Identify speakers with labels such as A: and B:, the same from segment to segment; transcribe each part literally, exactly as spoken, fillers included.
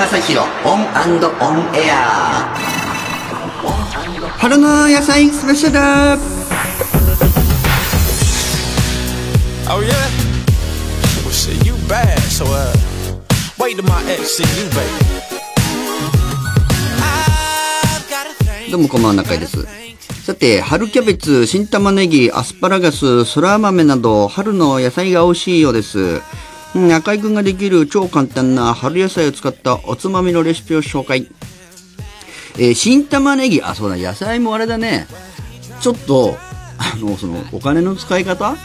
A: 正宏オン&オンエア。
B: 春の野菜スペシャル。
C: Oh yeah? Well shit, you bad, so uh wait till my ex see you, baby.
B: どうもこんばんは、中井です。さて、春キャベツ、新玉ねぎ、アスパラガス、そら豆など春の野菜が美味しいようです。うん、中井くんができる超簡単な春野菜を使ったおつまみのレシピを紹介。えー、新玉ねぎ、あ、そうだ、野菜もあれだね。ちょっと、あの、その、お金の使い方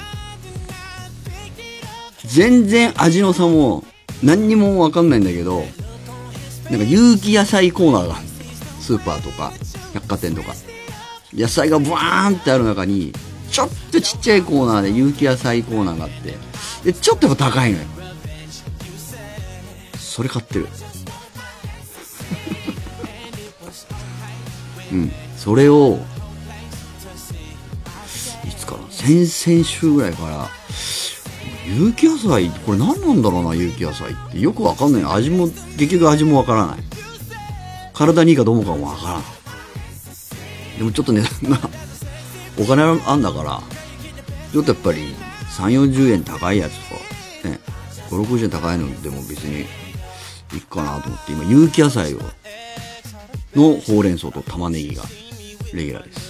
B: 全然味の差も何にもわかんないんだけど、なんか有機野菜コーナーがスーパーとか百貨店とか野菜がブワーンってある中にちょっとちっちゃいコーナーで有機野菜コーナーがあって、でちょっとやっぱ高いのよ。それ買ってる。うん、それをいつかな、先々週ぐらいから有機野菜これ何なんだろうな、有機野菜ってよくわかんない。味も結局味もわからない。体にいいかどうかもわからない。でもちょっと値段がお金あんだからちょっとやっぱりさんじゅうよんじゅうえん高いやつとかね、ごじゅうろくじゅうえん高いのでも別にいいかなと思って今有機野菜をのほうれん草と玉ねぎがレギュラーです。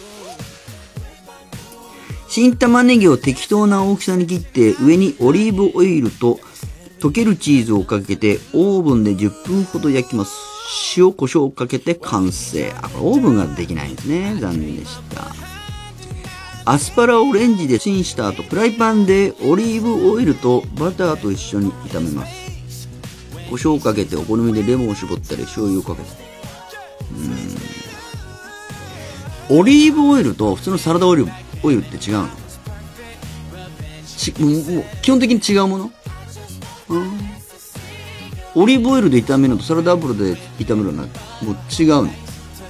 B: 新玉ねぎを適当な大きさに切って上にオリーブオイルと溶けるチーズをかけてオーブンでじゅっぷんほど焼きます。塩コショウをかけて完成。あ、これオーブンができないんですね。残念でした。アスパラをレンジでチンした後、フライパンでオリーブオイルとバターと一緒に炒めます。コショウをかけてお好みでレモンを絞ったり醤油をかけて、うーんオリーブオイルと普通のサラダオイルオイルって違うの？ちもう基本的に違うもの？うん、オリーブオイルで炒めるのとサラダ油で炒めるのはもう違うの？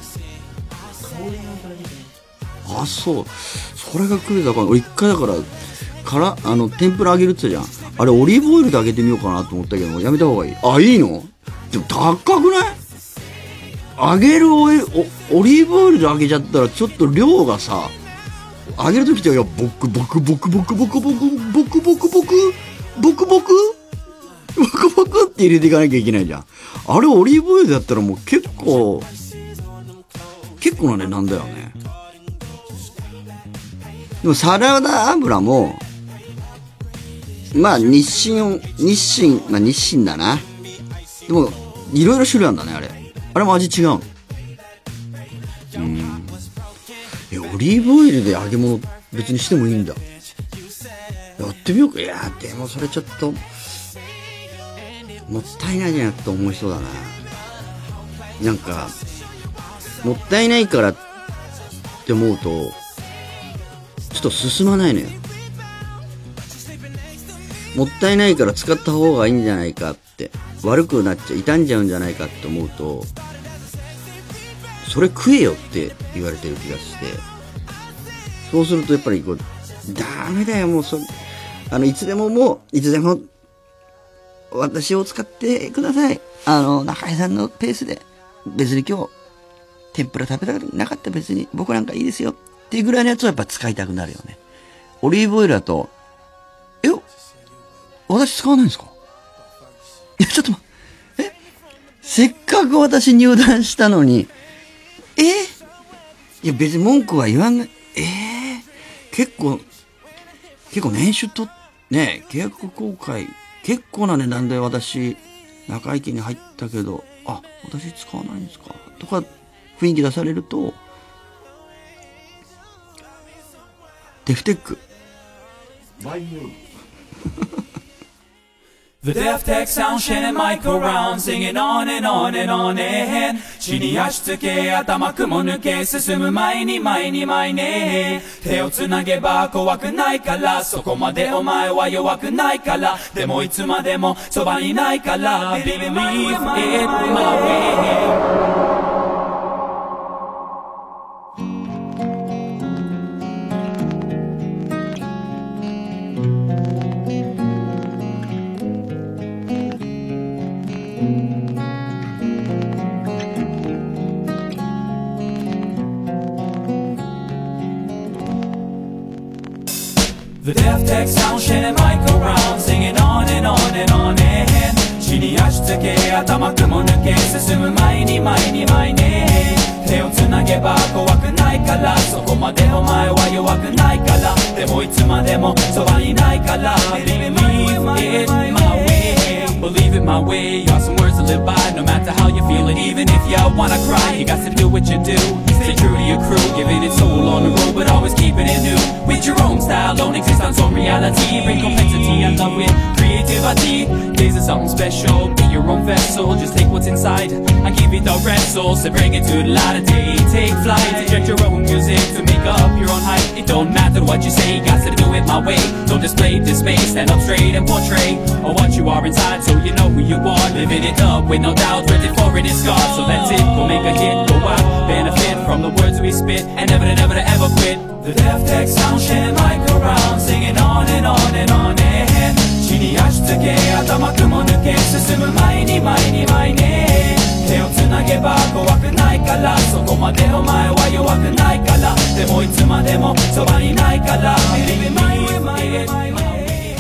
B: あ、そう。それがクイズだから俺一回だからからあの天ぷら揚げるって言ったじゃん。あれオリーブオイルで揚げてみようかなと思ったけどやめた方がいい。あ、いいの？でも高くない？揚げるオイル オ, オリーブオイルで揚げちゃったらちょっと量がさ、揚げるときっていやボクボクボクボクボクボクボクボクボクボクボクボクボクボクって入れていかなきゃいけないじゃん。あれオリーブオイルだったらもう結構結構な値段だよね。でもサラダ油もまあ日清日清まあ日清だな。でもいろいろ種類あるんだね。あれあれも味違うの？うん。え、オリーブオイルで揚げ物別にしてもいいんだ。やってみようか。いやでもそれちょっともったいないじゃんと思いそうだな。なんかもったいないからって思うとちょっと進まないのよ。もったいないから使った方がいいんじゃないかって、悪くなっちゃ傷んじゃうんじゃないかって思うと、それ食えよって言われてる気がして、そうするとやっぱりこうダメだよ、もうそあのいつでももういつでも私を使ってください。あの中井さんのペースで、別に今日天ぷら食べたくなかったら別に僕なんかいいですよっていうぐらいのやつはやっぱ使いたくなるよね。オリーブオイルだと、え、私使わないんですか？いやちょっと待って、え、せっかく私入団したのに、えいや別に文句は言わんない。えー、結構結構年収とね、契約更改結構な値段で私中井家に入ったけど、あ、私使わないんですかとか雰囲気出されるとデフテック
D: The Deaf Tech Sound Shannon mic around singing on and on and on and 地に足つけ頭雲抜け進む前に前に前に手をつなげば怖くないからそこまでお前は弱くないからでもいつまでもそばにいないから Believe it my way The death tech sound shining mic around singing on and on and on and 地に足つけ頭雲抜け進む前に前に前に手をつなげば怖くないからそこまでお前は弱くないからでもいつまでもそばにないから Believe it my way Believe it my way You got some words to live by No matter how you feel it Even if you wanna cry You got to do what you do Stay true to your crew Giving it soul on the road But always keeping it new With your own style Don't exist on some reality Bring complexity and love with creativity Days of something special Be your own vessel Just take what's inside I give it the wrestle So bring it to the light of day Take flight Inject your own music To make up your own hype It don't matter what you say Got to do it my way Don't display dismay Stand up straight and portray Or what you are inside So you know who you are Living it up with no doubt Ready for it is scarred So that's it Go make a hit Go out Benefit from the words we spit And never to never to ever quit The death tech sound shining mic around Singing on and on and on and 地に足つけ頭雲抜け進む前に前に前に手をつなげば怖くないからそこまでお前は弱くないからでもいつまでもそばにないから Believe it my way my way my way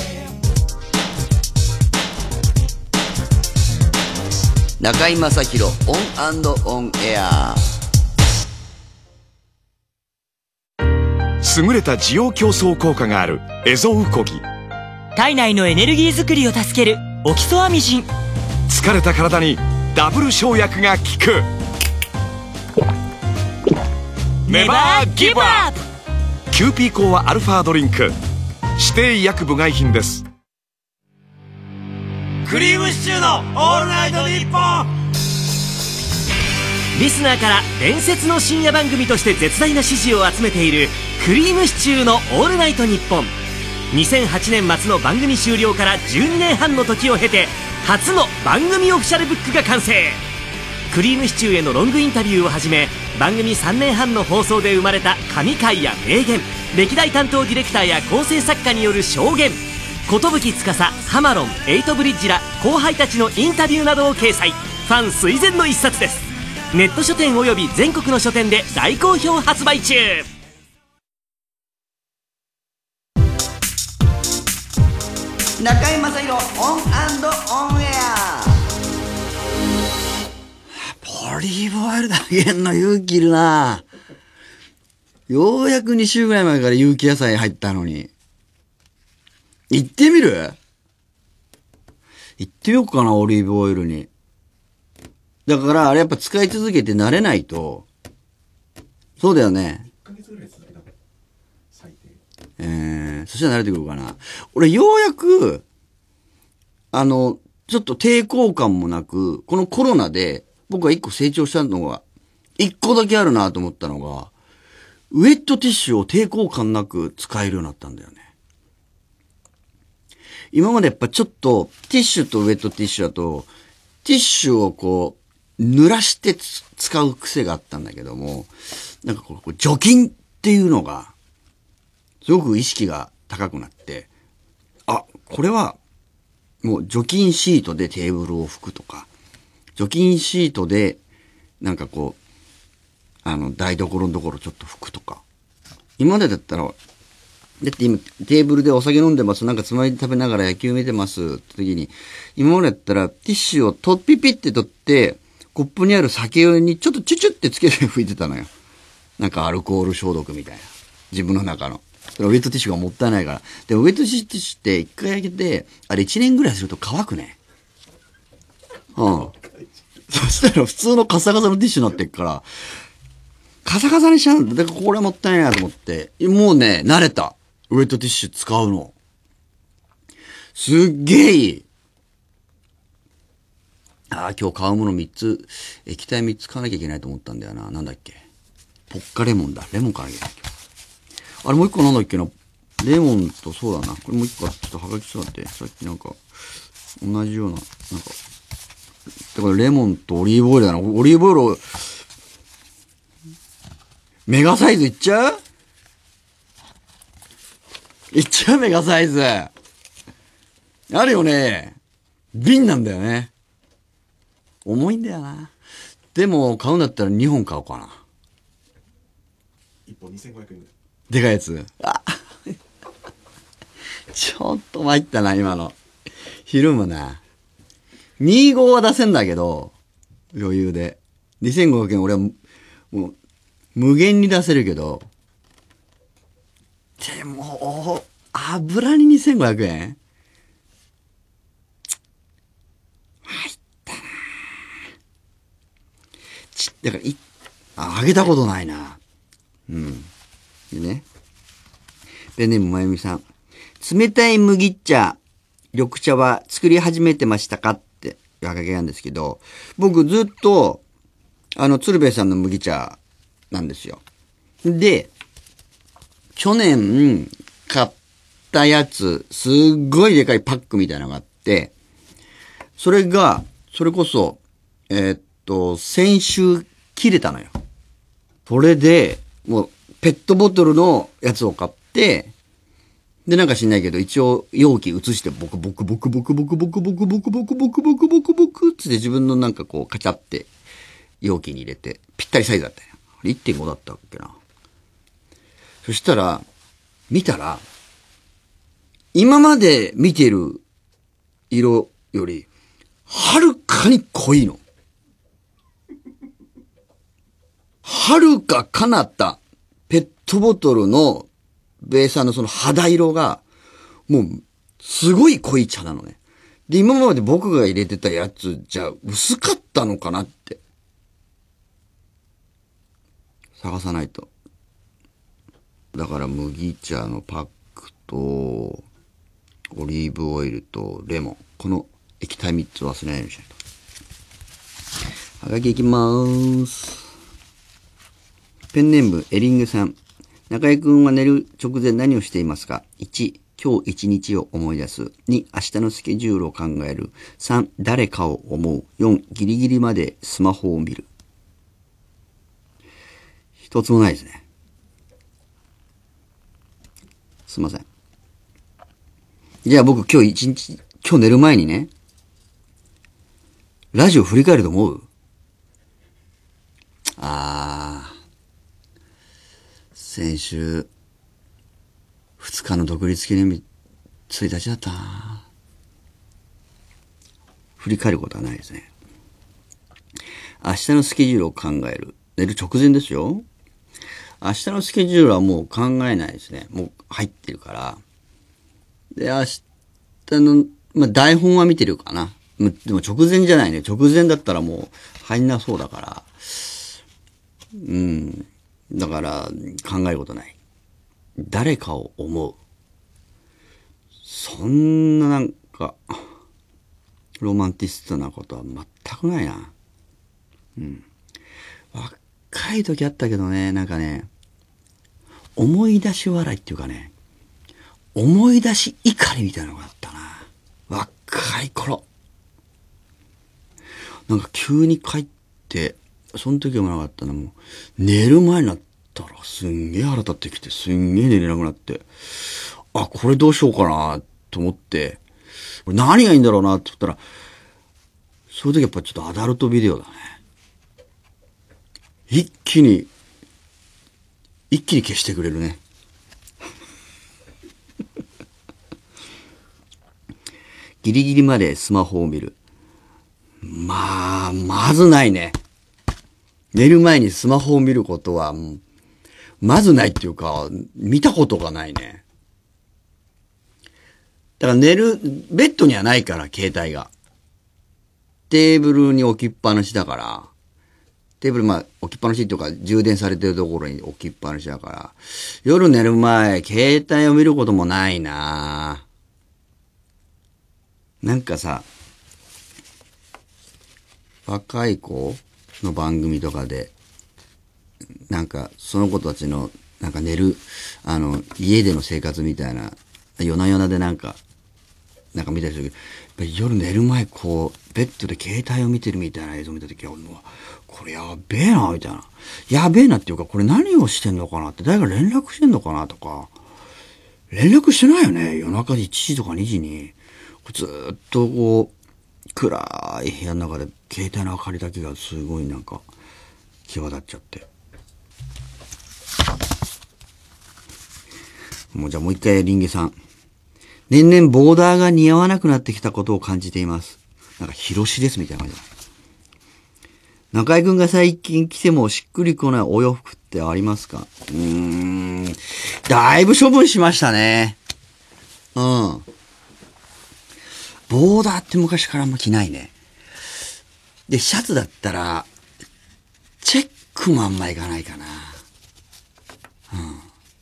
B: 中居正広オン&オンエア
E: 優れた滋養強壮効果があるエゾウコギ
F: 体内のエネルギー作りを助けるオキソアミジン
E: 疲れた体にダブル生薬が効くネバーギブアップキューピーコアアルファドリンク指定医薬部外品です。
G: クリームシチューのオールナイトニッポン
F: リスナーから伝説の深夜番組として絶大な支持を集めているクリームシチューのオールナイトニッポンにせんはちねん末の番組終了からじゅうにねんはんの時を経て初の番組オフィシャルブックが完成クリームシチューへのロングインタビューをはじめ番組さんねんはんの放送で生まれた神回や名言歴代担当ディレクターや構成作家による証言寿司ハマロンエイトブリッジら後輩たちのインタビューなどを掲載ファン垂涎の一冊です。ネット書店および全国の書店で大好評発売中。
B: 中居正広オン&オンエアオリーブオイルだけんの勇気いるなようやくに週ぐらい前から有機野菜入ったのに行ってみる行ってみようかなオリーブオイルにだからあれやっぱ使い続けて慣れないとそうだよねいっかげつぐらい続けたから最低えー、そしたら慣れてくるかな俺ようやくあのちょっと抵抗感もなくこのコロナで僕が一個成長したのが一個だけあるなと思ったのがウェットティッシュを抵抗感なく使えるようになったんだよね今までやっぱちょっとティッシュとウェットティッシュだとティッシュをこう濡らして使う癖があったんだけどもなんかこう除菌っていうのがすごく意識が高くなってあこれはもう除菌シートでテーブルを拭くとか除菌シートでなんかこうあの台所のところちょっと拭くとか今までだったらだって今テーブルでお酒飲んでますなんかつまみ食べながら野球見てますって時に今までだったらティッシュをとピピって取ってコップにある酒にちょっとチュチュってつけて拭いてたのよなんかアルコール消毒みたいな自分の中のウェットティッシュがもったいないからでもウェットティッシュって一回開けてあれ一年ぐらいすると乾くねうんそしたら普通のカサカサのティッシュになってっからカサカサにしちゃうんだだからこれもったいないなと思ってもうね慣れたウェットティッシュ使うのすっげえいいああ今日買うものみっつ液体みっつ買わなきゃいけないと思ったんだよななんだっけポッカレモンだレモン買わなきゃいけないあれもう一個なんだっけなレモンとそうだなこれもう一個ちょっとはがきそうだってさっきなんか同じようななんかだからレモンとオリーブオイルだなオリーブオイルをメガサイズいっちゃういっちゃうメガサイズあるよね瓶なんだよね重いんだよなでも買うんだったらにほん買おうかないっぽんにせんごひゃくえんでかいやつあちょっと参ったな、今の。昼もな。にじゅうごは出せんだけど、余裕で。にせんごひゃくえん俺はもう、無限に出せるけど、でも、油ににせんごひゃくえん入ったな。ち、だから、い、あ、あげたことないな。うん。でね。ペンネームまゆみさん。冷たい麦茶、緑茶は作り始めてましたかってはがきなんですけど、僕ずっと、あの、鶴瓶さんの麦茶なんですよ。で、去年買ったやつ、すっごいでかいパックみたいなのがあって、それが、それこそ、えー、っと、先週切れたのよ。それで、もう、ペットボトルのやつを買って、で、なんか知んないけど、一応容器移して、ボクボクボクボクボクボクボクボクボクボクボクボクボクつって自分のなんかこう、カチャって容器に入れて、ぴったりサイズだったよ。いってんごだったっけな。そしたら、見たら、今まで見てる色より、はるかに濃いの。はるか彼方、ペットボトルのベーサーのその肌色が、もう、すごい濃い茶なのね。で、今まで僕が入れてたやつじゃ薄かったのかなって。探さないと。だから麦茶のパックと、オリーブオイルとレモン。この液体みっつ忘れないようにしないと。はがきいきまーす。ペンネームエリングさん。中井くんは寝る直前何をしていますか？ いち、今日一日を思い出す。に、明日のスケジュールを考える。さん、誰かを思う。よん、ギリギリまでスマホを見る。一つもないですね。すいません。じゃあ僕今日一日、今日寝る前にね、ラジオ振り返ると思う？あー。先週、二日の独立記念日、ついたちだったな。振り返ることはないですね。明日のスケジュールを考える。寝る直前ですよ。明日のスケジュールはもう考えないですね。もう入ってるから。で、明日の、まあ、台本は見てるかな。でも直前じゃないね。直前だったらもう入んなそうだから。うん。だから考えることない。誰かを思う。そんななんか、ロマンティストなことは全くないな。うん。若い時あったけどね、なんかね、思い出し笑いっていうかね、思い出し怒りみたいなのがあったな。若い頃。なんか急に帰って、その時はなかったのも、寝る前になったらすんげえ腹立ってきて、すんげえ寝れなくなって、あ、これどうしようかなと思って、これ何がいいんだろうなって言ったら、そういう時やっぱちょっとアダルトビデオだね。一気に、一気に消してくれるね。ギリギリまでスマホを見る。まあ、まずないね。寝る前にスマホを見ることは、まずないっていうか、見たことがないね。だから寝る、ベッドにはないから、携帯が。テーブルに置きっぱなしだから、テーブル、まあ、置きっぱなしっていうか、充電されてるところに置きっぱなしだから、夜寝る前、携帯を見ることもないな。なんかさ、若い子の番組とかで、なんか、その子たちの、なんか寝る、あの、家での生活みたいな、夜な夜なでなんか、なんか見たりするけど、やっぱり夜寝る前、こう、ベッドで携帯を見てるみたいな映像を見たときは、これやべえな、みたいな。やべえなっていうか、これ何をしてんのかなって、誰か連絡してんのかなとか、連絡してないよね。夜中でいちじとかにじに、ずーっとこう、暗い部屋の中で、携帯の明かりだけがすごいなんか、際立っちゃって。もうじゃあもう一回リンゲさん。 年々ボーダーが似合わなくなってきたことを感じています。なんか、広しですみたいな感じだ。中井くんが最近着てもしっくりこないお洋服ってありますか？うーん。だいぶ処分しましたね。うん。ボーダーって昔からあんま着ないね。で、シャツだったら、チェックもあんまいかないかな。うん。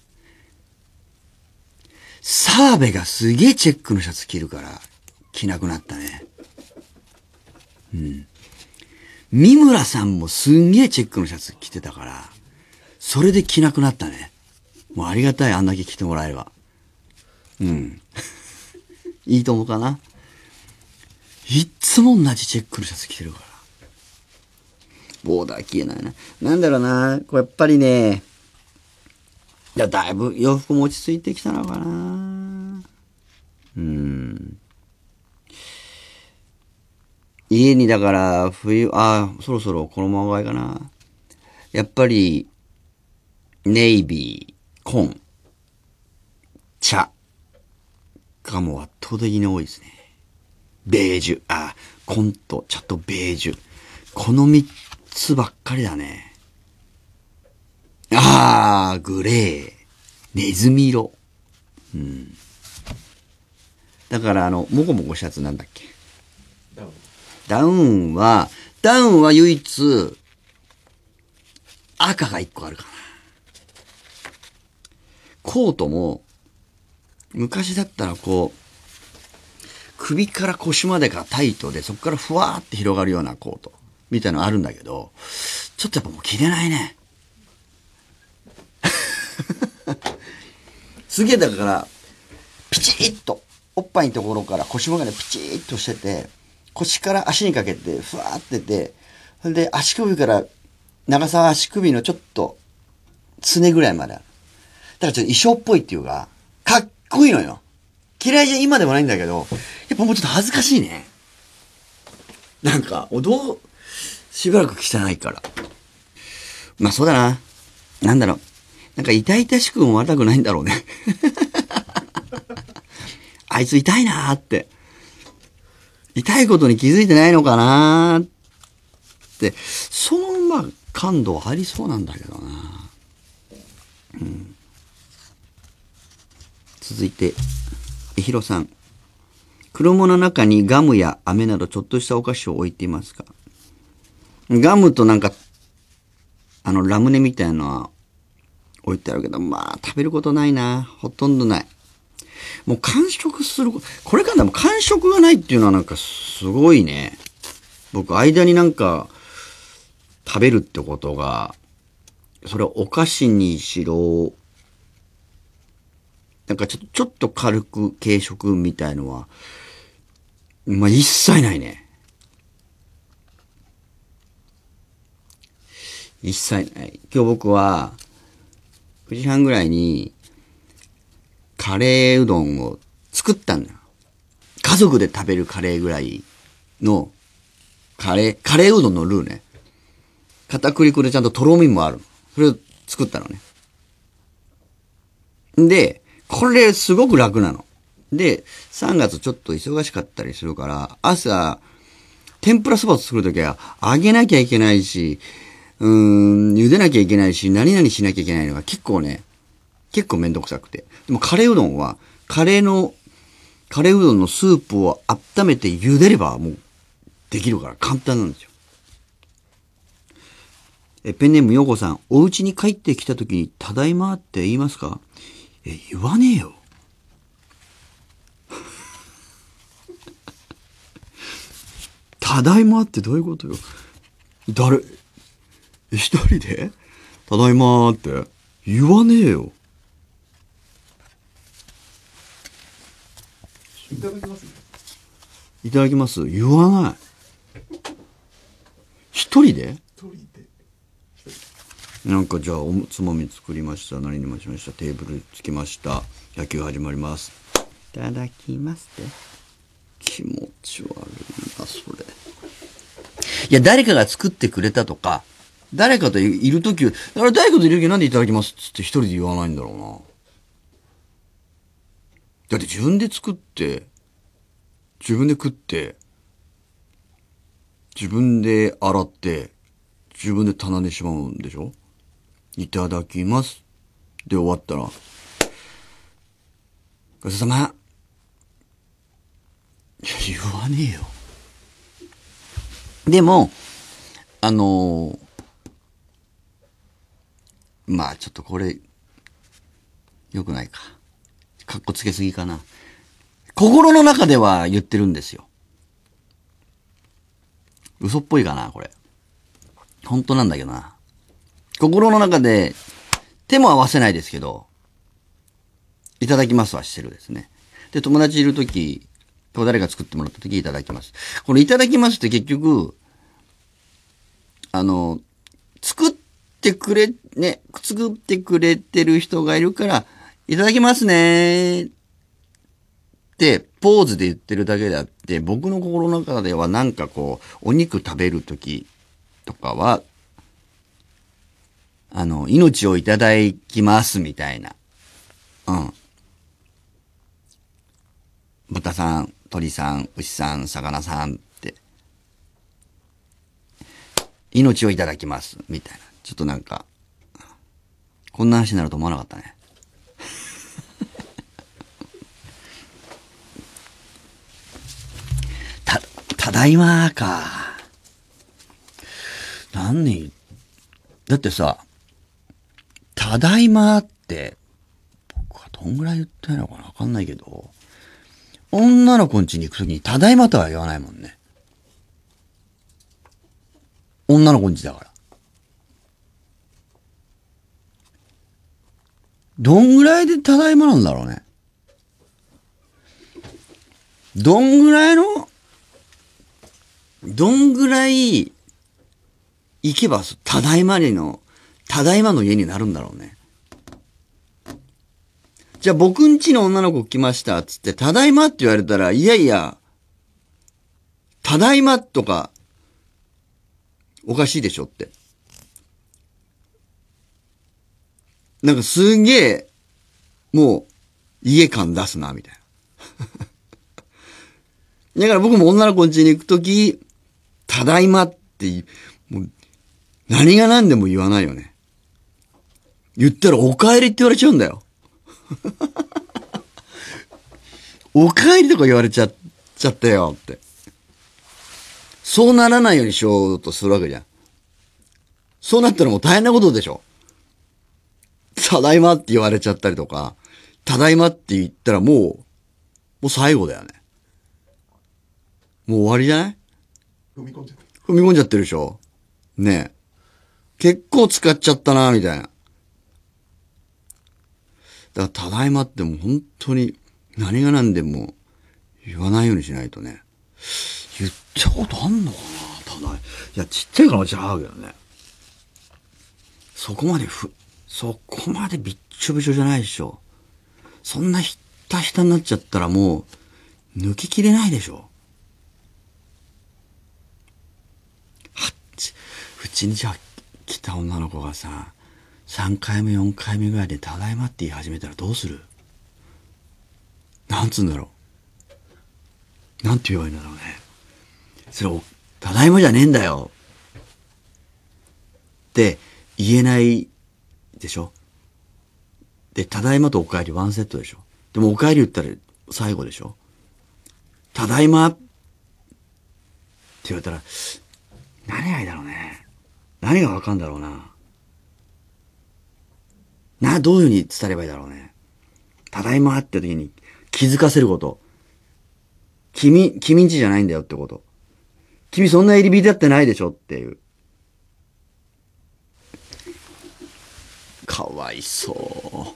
B: 澤部がすげえチェックのシャツ着るから、着なくなったね。うん。三村さんもすんげえチェックのシャツ着てたから、それで着なくなったね。もうありがたい、あんだけ着てもらえれば。うん。いいと思うかな。いっつも同じチェックのシャツ着てるから。ボーダー消えないな。なんだろうな。これやっぱりね、いや、だいぶ洋服も落ち着いてきたのかな。うん。家にだから冬、ああ、そろそろこのままがいかな。やっぱり、ネイビー、紺、茶がもう圧倒的に多いですね。ベージュ、あ、紺と茶とベージュ。この三つばっかりだね。ああ、グレー、ネズミ色。うん。だからあの、もこもこしたやつなんだっけ？ダウン。ダウンは、ダウンは唯一、赤が一個あるかな。コートも、昔だったらこう、首から腰までがタイトで、そこからふわーって広がるようなコート、みたいなのあるんだけど、ちょっとやっぱもう着れないね。すげえだから、ピチッと、おっぱいのところから腰までピチッとしてて、腰から足にかけてふわーってて、それで足首から長さは足首のちょっとすねぐらいまである。だからちょっと衣装っぽいっていうか、かっこいいのよ。嫌いじゃ今でもないんだけど、やっぱもうちょっと恥ずかしいね。なんか、おどう、しばらく着てないから。まあそうだな。なんだろう。なんか痛々しく思われたくないんだろうね。あいつ痛いなーって。痛いことに気づいてないのかなーって、そのまあ感度はありそうなんだけどな。うん。続いて、えひろさん。車の中にガムや飴などちょっとしたお菓子を置いていますか？ガムとなんか、あのラムネみたいなのは置いてあるけど、まあ食べることないな。ほとんどない。もう完食する、これからでも完食がないっていうのはなんかすごいね。僕間になんか食べるってことが、それはお菓子にしろ、なんかちょっと、ちょっと軽く軽食みたいのは、まあ一切ないね。一切ない。今日僕は、くじはんぐらいに、カレーうどんを作ったんだよ。家族で食べるカレーぐらいの、カレー、カレーうどんのルーね。片栗粉でちゃんととろみもある。それを作ったのね。で、これすごく楽なの。で、さんがつちょっと忙しかったりするから、朝、天ぷらそばを作るときは、揚げなきゃいけないし、うーん、茹でなきゃいけないし、何々しなきゃいけないのが結構ね、結構めんどくさくて。でもカレーうどんは、カレーの、カレーうどんのスープを温めて茹でればもうできるから簡単なんですよ。え、ペンネームヨコさん、お家に帰ってきた時にただいまって言いますか？え、言わねえよ。ただいまってどういうことよ。誰、一人でただいまって言わねえよ。いただきます。いただきます。言わない。一人で？一人で。なんかじゃあおつまみ作りました。何にもしました。テーブルつきました。野球始まります。いただきますって。気持ち悪いなそれ。いや誰かが作ってくれたとか、誰かといるとき、だから誰かといるときなんでいただきますっつって一人で言わないんだろうな。 だって自分で作って、自分で食って、自分で洗って、自分で棚にしまうんでしょ。いただきます。で終わったら、ごちそうさま。いや、言わねえよ。でも、あのー、まあちょっとこれ、良くないか。かっこつけすぎかな。心の中では言ってるんですよ。嘘っぽいかな、これ。本当なんだけどな。心の中で、手も合わせないですけど、いただきますはしてるですね。で、友達いるとき、誰が作ってもらったときいただきます。このいただきますって結局、あの、作ってくれ、ね、作ってくれてる人がいるから、いただきますねーって、ポーズで言ってるだけであって、僕の心の中ではなんかこう、お肉食べるときとかは、あの、命をいただきますみたいな。うん。豚さん、鳥さん、牛さん、魚さんって、命をいただきますみたいな。ちょっとなんか、こんな話になると思わなかったね。た、ただいまか。何？だってさ、ただいまって、僕はどんぐらい言ってんのかなわかんないけど、女の子ん家に行くときにただいまとは言わないもんね。女の子ん家だから。どんぐらいでただいまなんだろうね。どんぐらいの、どんぐらい行けばただいまにの、ただいまの家になるんだろうね。じゃあ僕ん家の女の子来ましたっつって、ただいまって言われたら、いやいや、ただいまとか、おかしいでしょって。なんかすんげえ、もう、家感出すな、みたいな。だから僕も女の子ん家に行くとき、ただいまって、もう、何が何でも言わないよね。言ったらお帰りって言われちゃうんだよ。お帰りとか言われちゃっちゃったよって。そうならないようにしようとするわけじゃん。そうなったらもう大変なことでしょ。ただいまって言われちゃったりとか、ただいまって言ったらもう、もう最後だよね。もう終わりじゃない？踏み込んじゃってる。踏み込んじゃってるでしょ。ねえ。結構使っちゃったな、みたいな。だから、ただいまってもう本当に何が何でも言わないようにしないとね。言ったことあんのかな、ただい。いや、ちっちゃいから違うけどね。そこまでふ、そこまでびっちょびちょじゃないでしょ。そんなひったひたになっちゃったらもう、抜ききれないでしょ。はっち、うちにじゃあ来た女の子がさ、さんかいめよんかいめぐらいでただいまって言い始めたらどうする？なんつうんだろう。なんて言えばいいんだろうね。それを、ただいまじゃねえんだよ。って言えないでしょ。で、ただいまとお帰りワンセットでしょ。でもお帰り言ったら最後でしょ。ただいまって言われたら、何がいいだろうね。何がわかんだろうな。な、どういう風に伝えればいいだろうね。ただいまって時に気づかせること。君、君んちじゃないんだよってこと。君そんな入り浸ってないでしょっていう。かわいそう。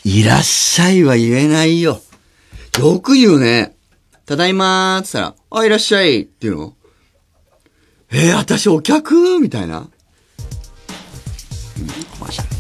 B: いらっしゃいは言えないよ。よく言うね。ただいまーって言ったら、あ、いらっしゃいっていうの。えー、私お客みたいな。うん、コマーシャル。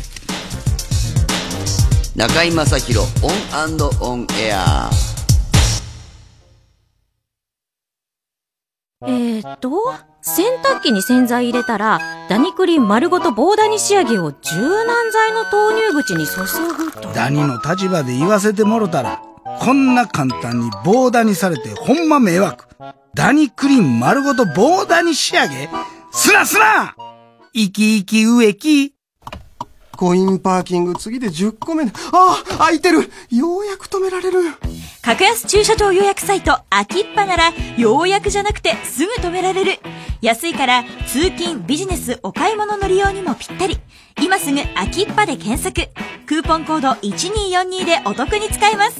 B: 中居正広オン&オンエア。
H: えーっと、洗濯機に洗剤入れたら、ダニクリーン丸ごと棒ダニ仕上げを柔軟剤の投入口に注ぐと。
I: ダニの立場で言わせてもろたら、こんな簡単に棒ダニされてほんま迷惑。ダニクリーン丸ごと棒ダニ仕上げすなすな生き生き植木。
J: コインパーキング次でじゅっこめ。ああ、空いてる。ようやく止められる。
H: 格安駐車場予約サイトアキッパなら、ようやくじゃなくてすぐ止められる。安いから通勤、ビジネス、お買い物の利用にもぴったり。今すぐアキッパで検索。クーポンコードいちにーよんにでお得に使えます。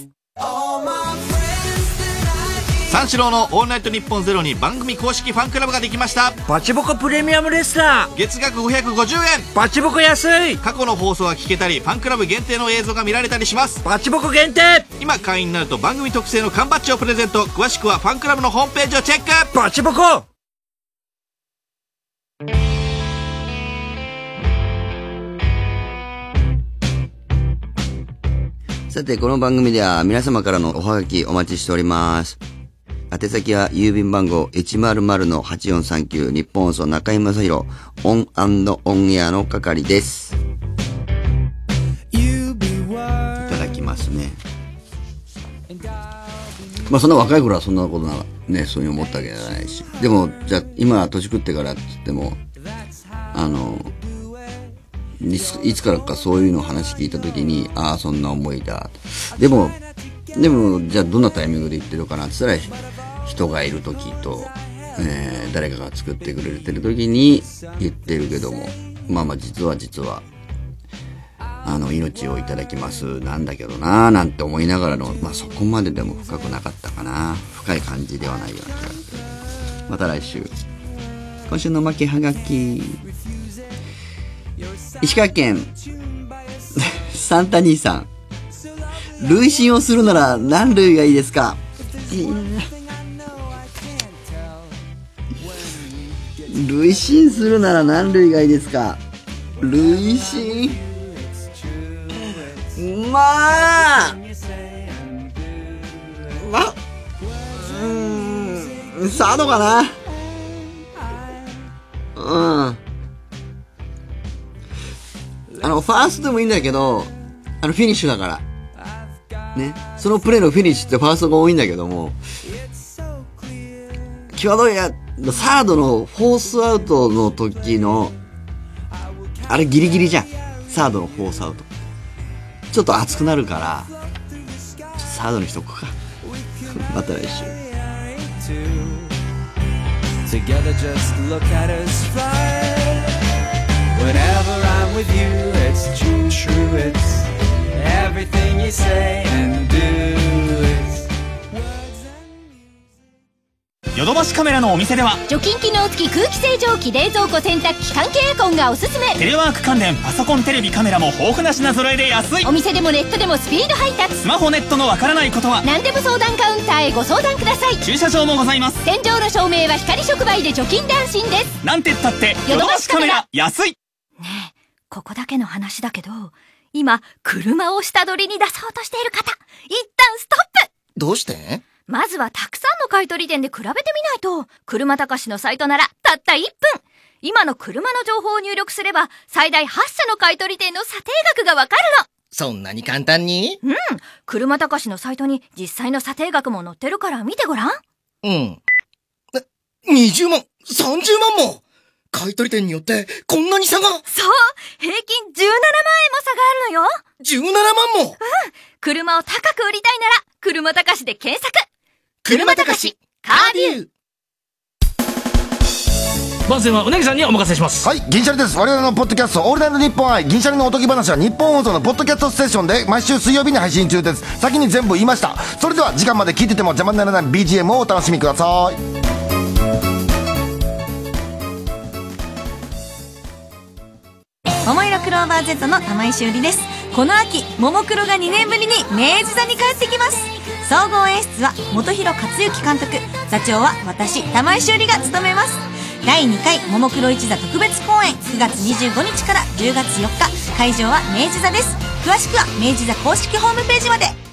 K: 三四郎のオールナイトニッポンゼロに番組公式ファンクラブができました。
G: バチボコプレミアムレスラー
K: 月額ごひゃくごじゅうえん。
G: バチボコ安い。
K: 過去の放送は聞けたり、ファンクラブ限定の映像が見られたりします。
G: バチボコ限定。
K: 今会員になると番組特製の缶バッジをプレゼント。詳しくはファンクラブのホームページをチェック。
G: バチボコ。
B: さて、この番組では皆様からのおはがきお待ちしております。宛先は郵便番号 いちまるまるのはちよんさんきゅう 日本放送中井正広オン&オンエアの係です。いただきますね。まあそんな若い頃はそんなことなね、そういう思ったわけじゃないし。でも、じゃあ今年食ってからって言っても、あの、いつ、いつからかそういうの話聞いたときに、ああ、そんな思いだ。でも、でも、じゃあどんなタイミングで言ってるかなって言ったら、人がいるときと、えー、誰かが作ってくれてるときに言ってるけども、まあまあ実は実は、あの、命をいただきます、なんだけどなぁ、なんて思いながらの、まあそこまででも深くなかったかな。深い感じではないような気がする。また来週。今週の負けはがき。石川県サンタ兄さん、累進をするなら何類がいいですか？累進するなら何類がいいですか？累進、まあまあうーん、サードかな。うんあの、ファーストでもいいんだけど、あの、フィニッシュだから。ね。そのプレーのフィニッシュってファーストが多いんだけども、際どいや、サードのフォースアウトの時の、あれギリギリじゃん。サードのフォースアウト。ちょっと熱くなるから、サードにしとくか。また来週。Together just look at us fly.Whenever I'm with you, it's true, true, it's everything you say and do, it's
F: ヨドバシカメラのお店では
L: 除菌機能付き空気清浄機、冷蔵庫、洗濯機、換気エアコンがおすすめ。
F: テレワーク関連パソコン、テレビ、カメラも豊富な品揃えで安い。
L: お店でもネットでもスピード配達。
F: スマホネットのわからないことは
L: 何でも相談カウンターへご相談ください。
F: 駐車場もございます。
L: 天井の照明は光触媒で除菌で安心です。
F: なんてったってヨドバシカメラ安い。
H: ねえ、ここだけの話だけど、今、車を下取りに出そうとしている方、一旦ストップ。
J: どうして？
H: まずはたくさんの買取店で比べてみないと、車たかしのサイトならたったいっぷん。今の車の情報を入力すれば、最大はち社の買取店の査定額がわかるの。
J: そんなに簡単に？
H: うん。車たかしのサイトに実際の査定額も載ってるから見てごらん。
J: うん。にじゅうまん、さんじゅうまんも買取店によってこんなに差が。
H: そう、平均じゅうななまんえんも差があるのよ。
J: じゅうななまんも。
H: うん。車を高く売りたいなら、車たかしで検索。
J: 車たかしカービュー。
G: 番宣はうなぎさんにお任せします。
M: はい、銀シャリです。我々のポッドキャストオールナイトニッポン愛銀シャリのおとぎ話は日本放送のポッドキャストステーションで毎週水曜日に配信中です。先に全部言いました。それでは時間まで聞いてても邪魔にならない ビージーエム をお楽しみください。
H: 桃色クローバー Z の玉井しおりです。この秋、ももクロがにねんぶりに明治座に帰ってきます。総合演出は本広克行監督、座長は私玉井しおりが務めます。だいにかいももクロ一座特別公演、くがつにじゅうごにちからじゅうがつよっか、会場は明治座です。詳しくは明治座公式ホームページまで。